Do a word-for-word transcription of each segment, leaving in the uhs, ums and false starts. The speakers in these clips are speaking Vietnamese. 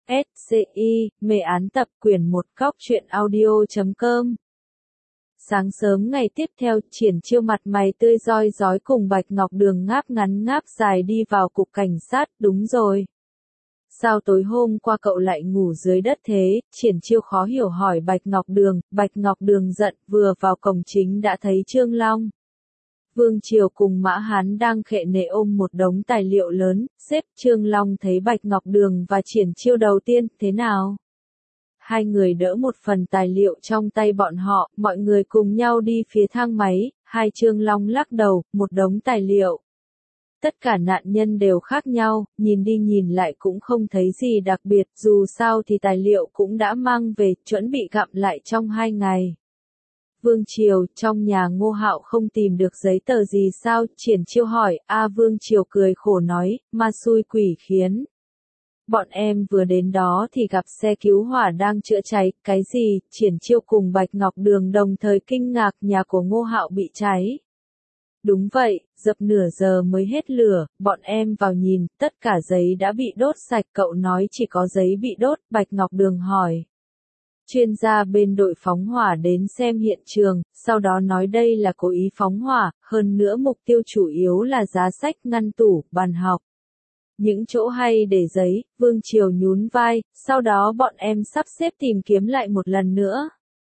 S C I, mê án tập quyển một góc truyện audio chấm com. Sáng sớm ngày tiếp theo, Triển Chiêu mặt mày tươi roi rói cùng Bạch Ngọc Đường ngáp ngắn ngáp dài đi vào cục cảnh sát. Đúng rồi. Sao tối hôm qua cậu lại ngủ dưới đất thế? Triển Chiêu khó hiểu hỏi Bạch Ngọc Đường. Bạch Ngọc Đường giận, vừa vào cổng chính đã thấy Trương Long, Vương Triều cùng Mã Hán đang khệ nệ ôm một đống tài liệu lớn. Sếp, Trương Long thấy Bạch Ngọc Đường và Triển Chiêu đầu tiên, thế nào? Hai người đỡ một phần tài liệu trong tay bọn họ, mọi người cùng nhau đi phía thang máy. Hai Trương Long lắc đầu, một đống tài liệu. Tất cả nạn nhân đều khác nhau, nhìn đi nhìn lại cũng không thấy gì đặc biệt, dù sao thì tài liệu cũng đã mang về, chuẩn bị gặm lại trong hai ngày. Vương Triều, trong nhà Ngô Hạo không tìm được giấy tờ gì sao? Triển Chiêu hỏi. A Vương Triều cười khổ nói, ma xui quỷ khiến. Bọn em vừa đến đó thì gặp xe cứu hỏa đang chữa cháy. Cái gì? Triển Chiêu cùng Bạch Ngọc Đường đồng thời kinh ngạc, nhà của Ngô Hạo bị cháy. Đúng vậy, dập nửa giờ mới hết lửa, bọn em vào nhìn, tất cả giấy đã bị đốt sạch. Cậu nói chỉ có giấy bị đốt, Bạch Ngọc Đường hỏi. Chuyên gia bên đội phóng hỏa đến xem hiện trường, sau đó nói đây là cố ý phóng hỏa, hơn nữa mục tiêu chủ yếu là giá sách, ngăn tủ, bàn học. Những chỗ hay để giấy, Vương Triều nhún vai, sau đó bọn em sắp xếp tìm kiếm lại một lần nữa.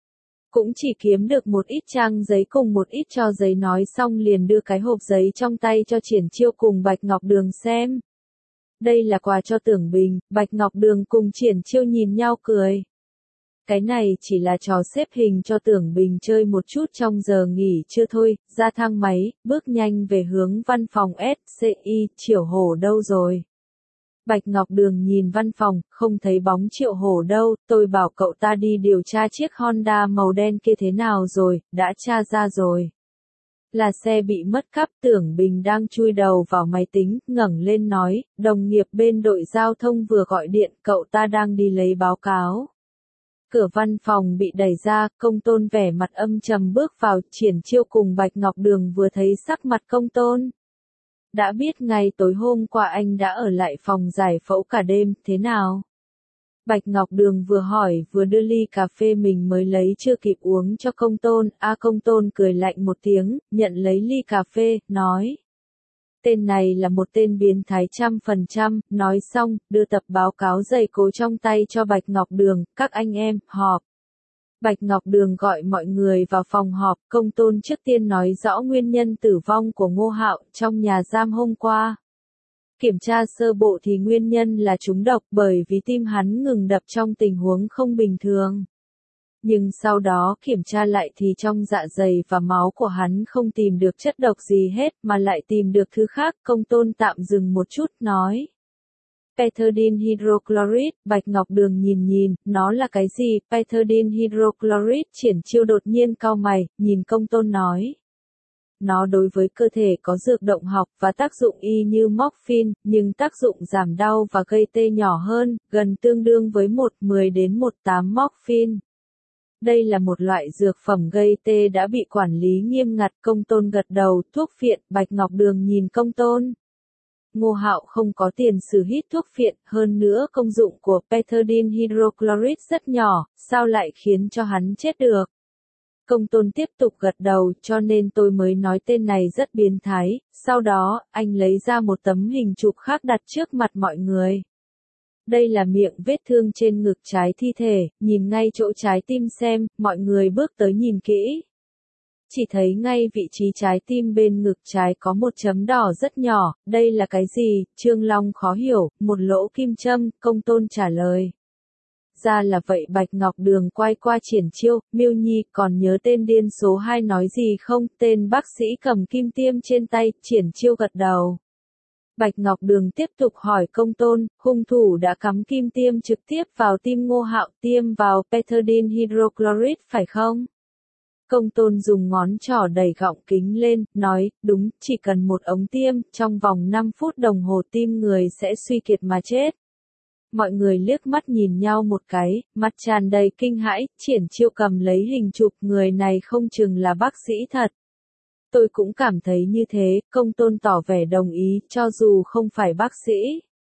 Cũng chỉ kiếm được một ít trang giấy cùng một ít tro giấy, nói xong liền đưa cái hộp giấy trong tay cho Triển Chiêu cùng Bạch Ngọc Đường xem. Đây là quà cho Tưởng Bình. Bạch Ngọc Đường cùng Triển Chiêu nhìn nhau cười. Cái này chỉ là trò xếp hình cho Tưởng Bình chơi một chút trong giờ nghỉ trưa thôi. Ra thang máy, bước nhanh về hướng văn phòng S C I. Triệu Hổ đâu rồi? Bạch Ngọc Đường nhìn văn phòng, không thấy bóng Triệu Hổ đâu. Tôi bảo cậu ta đi điều tra chiếc Honda màu đen kia thế nào rồi, đã tra ra rồi. Là xe bị mất cắp. Tưởng Bình đang chui đầu vào máy tính, ngẩng lên nói, đồng nghiệp bên đội giao thông vừa gọi điện, cậu ta đang đi lấy báo cáo. Cửa văn phòng bị đẩy ra, Công Tôn vẻ mặt âm trầm bước vào. Triển Chiêu cùng Bạch Ngọc Đường vừa thấy sắc mặt Công Tôn, đã biết ngay tối hôm qua anh đã ở lại phòng giải phẫu cả đêm, thế nào? Bạch Ngọc Đường vừa hỏi vừa đưa ly cà phê mình mới lấy chưa kịp uống cho Công Tôn. A Công Tôn cười lạnh một tiếng, nhận lấy ly cà phê, nói. Tên này là một tên biến thái trăm phần trăm. Nói xong, đưa tập báo cáo dày cố trong tay cho Bạch Ngọc Đường. Các anh em, họp. Bạch Ngọc Đường gọi mọi người vào phòng họp. Công Tôn trước tiên nói rõ nguyên nhân tử vong của Ngô Hạo trong nhà giam hôm qua. Kiểm tra sơ bộ thì nguyên nhân là trúng độc, bởi vì tim hắn ngừng đập trong tình huống không bình thường. Nhưng sau đó kiểm tra lại thì trong dạ dày và máu của hắn không tìm được chất độc gì hết, mà lại tìm được thứ khác. Công Tôn tạm dừng một chút, nói. Bethadine hydrochloride. Bạch Ngọc Đường nhìn nhìn, nó là cái gì? Bethadine hydrochloride. Triển Chiêu đột nhiên cau mày, nhìn Công Tôn nói. Nó đối với cơ thể có dược động học và tác dụng y như morphine, nhưng tác dụng giảm đau và gây tê nhỏ hơn, gần tương đương với một phẩy mười đến một phẩy tám morphine. Đây là một loại dược phẩm gây tê đã bị quản lý nghiêm ngặt. Công Tôn gật đầu. Thuốc phiện. Bạch Ngọc Đường nhìn Công Tôn. Ngô Hạo không có tiền sử hít thuốc phiện, hơn nữa công dụng của Bethadine hydrochloride rất nhỏ, sao lại khiến cho hắn chết được? Công Tôn tiếp tục gật đầu, cho nên tôi mới nói tên này rất biến thái. Sau đó, anh lấy ra một tấm hình chụp khác đặt trước mặt mọi người. Đây là miệng vết thương trên ngực trái thi thể, nhìn ngay chỗ trái tim xem. Mọi người bước tới nhìn kỹ. Chỉ thấy ngay vị trí trái tim bên ngực trái có một chấm đỏ rất nhỏ. Đây là cái gì? Trương Long khó hiểu. Một lỗ kim châm. Công Tôn trả lời. Ra là vậy. Bạch Ngọc Đường quay qua Triển Chiêu. Miêu Nhi, còn nhớ tên điên số hai nói gì không? Tên bác sĩ cầm kim tiêm trên tay. Triển Chiêu gật đầu. Bạch Ngọc Đường tiếp tục hỏi Công Tôn, hung thủ đã cắm kim tiêm trực tiếp vào tim Ngô Hạo, tiêm vào Bethadine hydrochloride phải không? Công Tôn dùng ngón trỏ đẩy gọng kính lên, nói, đúng, chỉ cần một ống tiêm, trong vòng năm phút đồng hồ tim người sẽ suy kiệt mà chết. Mọi người liếc mắt nhìn nhau một cái, mặt tràn đầy kinh hãi. Triển Chiêu cầm lấy hình chụp, người này không chừng là bác sĩ thật. Tôi cũng cảm thấy như thế. Công Tôn tỏ vẻ đồng ý, cho dù không phải bác sĩ.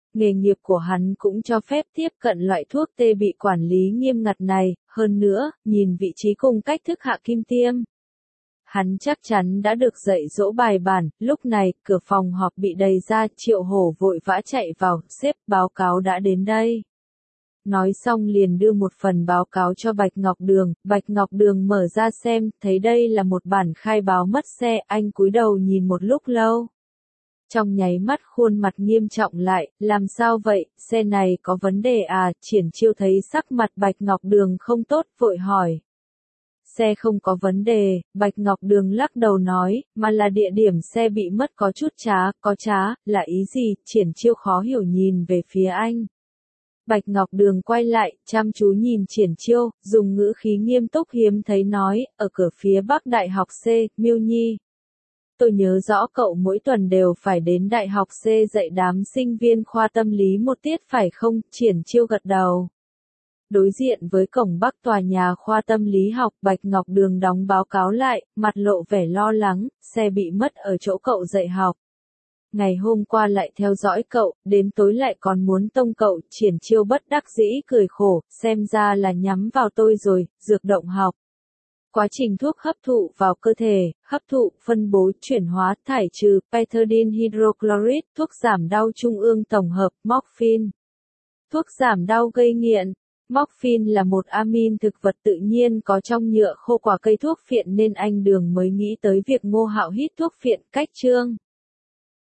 Nghề nghiệp của hắn cũng cho phép tiếp cận loại thuốc tê bị quản lý nghiêm ngặt này, hơn nữa, nhìn vị trí cùng cách thức Hạ Kim Tiêm. Hắn chắc chắn đã được dạy dỗ bài bản, lúc này, cửa phòng họp bị đẩy ra, Triệu Hổ vội vã chạy vào, sếp, báo cáo đã đến đây. Nói xong liền đưa một phần báo cáo cho Bạch Ngọc Đường, Bạch Ngọc Đường mở ra xem, thấy đây là một bản khai báo mất xe, anh cúi đầu nhìn một lúc lâu. Trong nháy mắt khuôn mặt nghiêm trọng lại, làm sao vậy, xe này có vấn đề à, Triển Chiêu thấy sắc mặt Bạch Ngọc Đường không tốt, vội hỏi. Xe không có vấn đề, Bạch Ngọc Đường lắc đầu nói, mà là địa điểm xe bị mất có chút trá, có trá, là ý gì, Triển Chiêu khó hiểu nhìn về phía anh. Bạch Ngọc Đường quay lại, chăm chú nhìn Triển Chiêu, dùng ngữ khí nghiêm túc hiếm thấy nói, ở cửa phía Bắc Đại học C, Miêu Nhi. Tôi nhớ rõ cậu mỗi tuần đều phải đến Đại học C dạy đám sinh viên khoa tâm lý một tiết phải không, Triển Chiêu gật đầu. Đối diện với cổng Bắc tòa nhà khoa tâm lý học, Bạch Ngọc Đường đóng báo cáo lại, mặt lộ vẻ lo lắng, xe bị mất ở chỗ cậu dạy học. Ngày hôm qua lại theo dõi cậu, đến tối lại còn muốn tông cậu, Triển Chiêu bất đắc dĩ cười khổ, xem ra là nhắm vào tôi rồi, dược động học. Quá trình thuốc hấp thụ vào cơ thể, hấp thụ, phân bố, chuyển hóa, thải trừ, pethidine hydrochloride, thuốc giảm đau trung ương tổng hợp, morphine. Thuốc giảm đau gây nghiện. Morphine là một amin thực vật tự nhiên có trong nhựa khô quả cây thuốc phiện nên anh Đường mới nghĩ tới việc Ngô Hạo hít thuốc phiện, cách chương.